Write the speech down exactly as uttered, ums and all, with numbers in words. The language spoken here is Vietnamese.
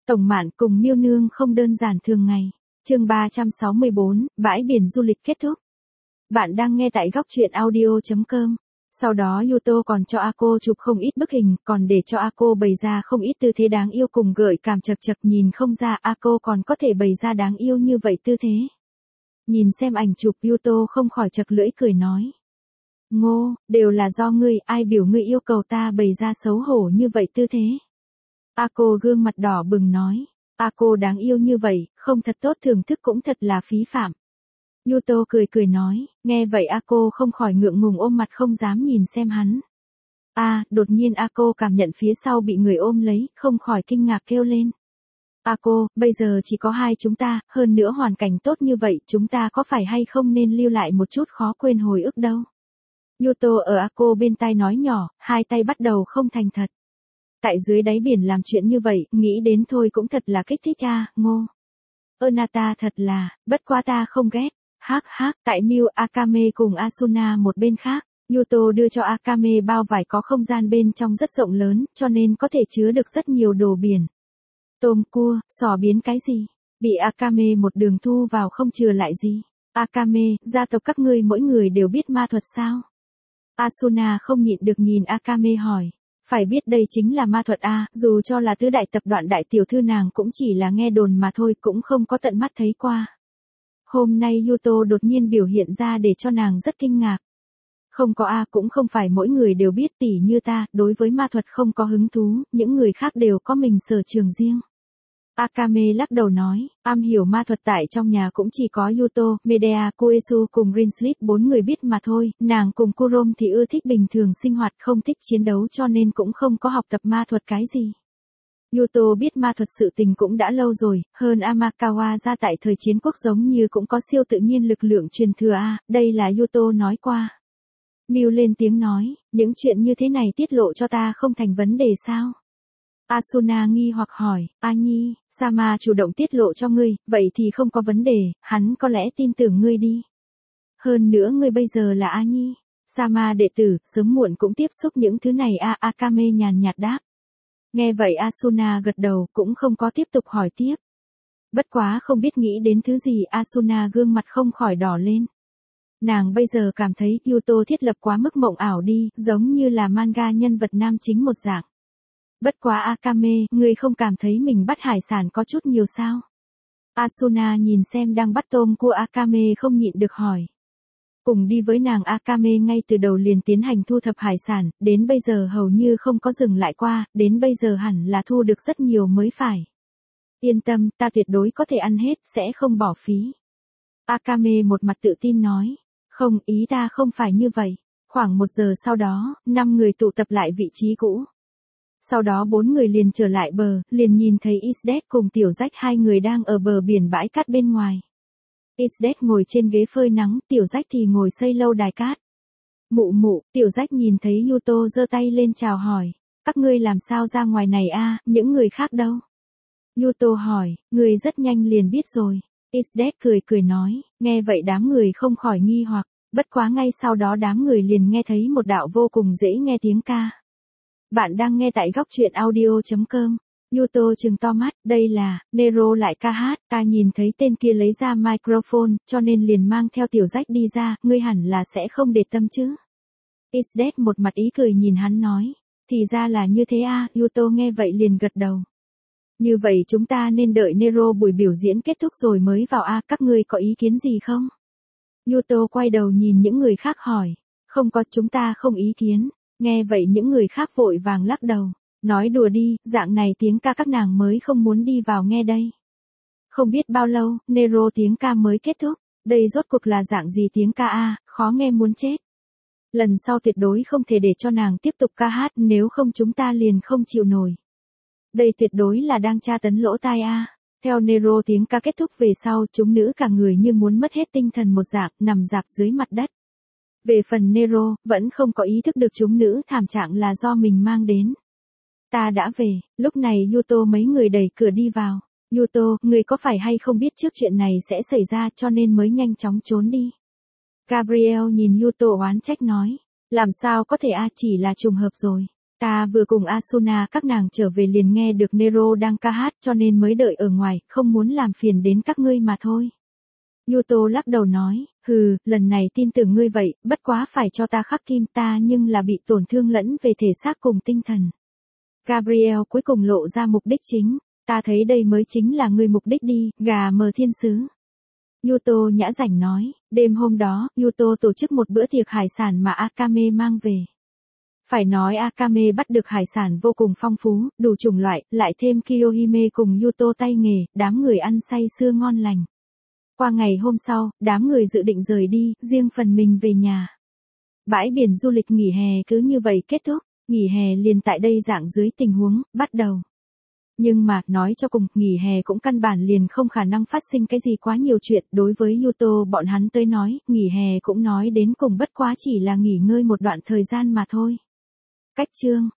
Tổng Mạn cùng Miêu Nương không đơn giản thường ngày. Chương ba trăm sáu mươi bốn, bãi biển du lịch kết thúc. Bạn đang nghe tại góc truyện audio chấm com. Sau đó Yuto còn cho Ako chụp không ít bức hình, còn để cho Ako bày ra không ít tư thế đáng yêu cùng gợi cảm, chật chật nhìn không ra Ako còn có thể bày ra đáng yêu như vậy tư thế. Nhìn xem ảnh chụp Yuto không khỏi chật lưỡi cười nói. Ngô, đều là do ngươi, ai biểu ngươi yêu cầu ta bày ra xấu hổ như vậy tư thế. Ako gương mặt đỏ bừng nói. Ako đáng yêu như vậy, không thật tốt thưởng thức cũng thật là phí phạm. Yuto cười cười nói, nghe vậy Ako không khỏi ngượng ngùng ôm mặt không dám nhìn xem hắn. A, à, đột nhiên Ako cảm nhận phía sau bị người ôm lấy, không khỏi kinh ngạc kêu lên. Ako, bây giờ chỉ có hai chúng ta, hơn nữa hoàn cảnh tốt như vậy, chúng ta có phải hay không nên lưu lại một chút khó quên hồi ức đâu. Yuto ở Ako bên tai nói nhỏ, hai tay bắt đầu không thành thật. Tại dưới đáy biển làm chuyện như vậy, nghĩ đến thôi cũng thật là kích thích à, Ngô. Ernata thật là, bất quá ta không ghét. Hắc hắc, tại Miu Akame cùng Asuna một bên khác, Yuto đưa cho Akame bao vải có không gian bên trong rất rộng lớn, cho nên có thể chứa được rất nhiều đồ biển. Tôm cua, sò biến cái gì? Bị Akame một đường thu vào không chừa lại gì. Akame, gia tộc các ngươi mỗi người đều biết ma thuật sao? Asuna không nhịn được nhìn Akame hỏi. Phải biết đây chính là ma thuật a, dù cho là tứ đại tập đoàn đại tiểu thư nàng cũng chỉ là nghe đồn mà thôi, cũng không có tận mắt thấy qua. Hôm nay Yuto đột nhiên biểu hiện ra để cho nàng rất kinh ngạc. Không có a, cũng không phải mỗi người đều biết, tỉ như ta, đối với ma thuật không có hứng thú, những người khác đều có mình sở trường riêng. Akame lắc đầu nói, am hiểu ma thuật tại trong nhà cũng chỉ có Yuto, Medea, Koesu cùng Rinslit bốn người biết mà thôi, nàng cùng Kurom thì ưa thích bình thường sinh hoạt, không thích chiến đấu cho nên cũng không có học tập ma thuật cái gì. Yuto biết ma thuật sự tình cũng đã lâu rồi, hơn Amakawa ra tại thời chiến quốc giống như cũng có siêu tự nhiên lực lượng truyền thừa a, đây là Yuto nói qua. Miu lên tiếng nói, những chuyện như thế này tiết lộ cho ta không thành vấn đề sao? Asuna nghi hoặc hỏi, A Nhi, Sama chủ động tiết lộ cho ngươi, vậy thì không có vấn đề, hắn có lẽ tin tưởng ngươi đi. Hơn nữa ngươi bây giờ là A Nhi, Sama đệ tử, sớm muộn cũng tiếp xúc những thứ này a, Akame nhàn nhạt đáp. Nghe vậy Asuna gật đầu, cũng không có tiếp tục hỏi tiếp. Bất quá không biết nghĩ đến thứ gì, Asuna gương mặt không khỏi đỏ lên. Nàng bây giờ cảm thấy Yuto thiết lập quá mức mộng ảo đi, giống như là manga nhân vật nam chính một dạng. Bất quá Akame, ngươi không cảm thấy mình bắt hải sản có chút nhiều sao? Asuna nhìn xem đang bắt tôm của Akame không nhịn được hỏi. Cùng đi với nàng Akame ngay từ đầu liền tiến hành thu thập hải sản, đến bây giờ hầu như không có dừng lại qua, đến bây giờ hẳn là thu được rất nhiều mới phải. Yên tâm, ta tuyệt đối có thể ăn hết, sẽ không bỏ phí. Akame một mặt tự tin nói. Không, ý ta không phải như vậy. Khoảng một giờ sau đó, năm người tụ tập lại vị trí cũ. Sau đó bốn người liền trở lại bờ, liền nhìn thấy Isdet cùng Tiểu Rách hai người đang ở bờ biển bãi cát bên ngoài. Isdet ngồi trên ghế phơi nắng, Tiểu Rách thì ngồi xây lâu đài cát. Mụ mụ, Tiểu Rách nhìn thấy Yuto giơ tay lên chào hỏi. Các ngươi làm sao ra ngoài này a, những người khác đâu? Yuto hỏi, người rất nhanh liền biết rồi. Isdet cười cười nói, nghe vậy đám người không khỏi nghi hoặc, bất quá ngay sau đó đám người liền nghe thấy một đạo vô cùng dễ nghe tiếng ca. Bạn đang nghe tại góc truyện audio chấm com. Yuto trừng to mắt, đây là, Nero lại ca hát, ta nhìn thấy tên kia lấy ra microphone, cho nên liền mang theo Tiểu Rách đi ra, ngươi hẳn là sẽ không để tâm chứ. Isdet một mặt ý cười nhìn hắn nói, thì ra là như thế a, Yuto nghe vậy liền gật đầu. Như vậy chúng ta nên đợi Nero buổi biểu diễn kết thúc rồi mới vào a, các ngươi có ý kiến gì không? Yuto quay đầu nhìn những người khác hỏi, không có, chúng ta không ý kiến. Nghe vậy những người khác vội vàng lắc đầu, nói đùa đi, dạng này tiếng ca các nàng mới không muốn đi vào nghe đây. Không biết bao lâu, Nero tiếng ca mới kết thúc, đây rốt cuộc là dạng gì tiếng ca a, khó nghe muốn chết. Lần sau tuyệt đối không thể để cho nàng tiếp tục ca hát, nếu không chúng ta liền không chịu nổi. Đây tuyệt đối là đang tra tấn lỗ tai a. Theo Nero tiếng ca kết thúc về sau, chúng nữ cả người như muốn mất hết tinh thần một dạng, nằm rạp dưới mặt đất. Về phần Nero, vẫn không có ý thức được chúng nữ thảm trạng là do mình mang đến. Ta đã về, lúc này Yuto mấy người đẩy cửa đi vào. Yuto, người có phải hay không biết trước chuyện này sẽ xảy ra cho nên mới nhanh chóng trốn đi. Gabriel nhìn Yuto oán trách nói, làm sao có thể a, chỉ là trùng hợp rồi. Ta vừa cùng Asuna các nàng trở về liền nghe được Nero đang ca hát cho nên mới đợi ở ngoài, không muốn làm phiền đến các ngươi mà thôi. Yuto lắc đầu nói, hừ, lần này tin tưởng ngươi vậy, bất quá phải cho ta khắc kim ta nhưng là bị tổn thương lẫn về thể xác cùng tinh thần. Gabriel cuối cùng lộ ra mục đích chính, ta thấy đây mới chính là ngươi mục đích đi, gà mờ thiên sứ. Yuto nhã rảnh nói, đêm hôm đó, Yuto tổ chức một bữa tiệc hải sản mà Akame mang về. Phải nói Akame bắt được hải sản vô cùng phong phú, đủ chủng loại, lại thêm Kiyohime cùng Yuto tay nghề, đám người ăn say sưa ngon lành. Qua ngày hôm sau, đám người dự định rời đi, riêng phần mình về nhà. Bãi biển du lịch nghỉ hè cứ như vậy kết thúc, nghỉ hè liền tại đây dạng dưới tình huống, bắt đầu. Nhưng mà, nói cho cùng, nghỉ hè cũng căn bản liền không khả năng phát sinh cái gì quá nhiều chuyện, đối với Yuto bọn hắn tới nói, nghỉ hè cũng nói đến cùng bất quá chỉ là nghỉ ngơi một đoạn thời gian mà thôi. Cách chương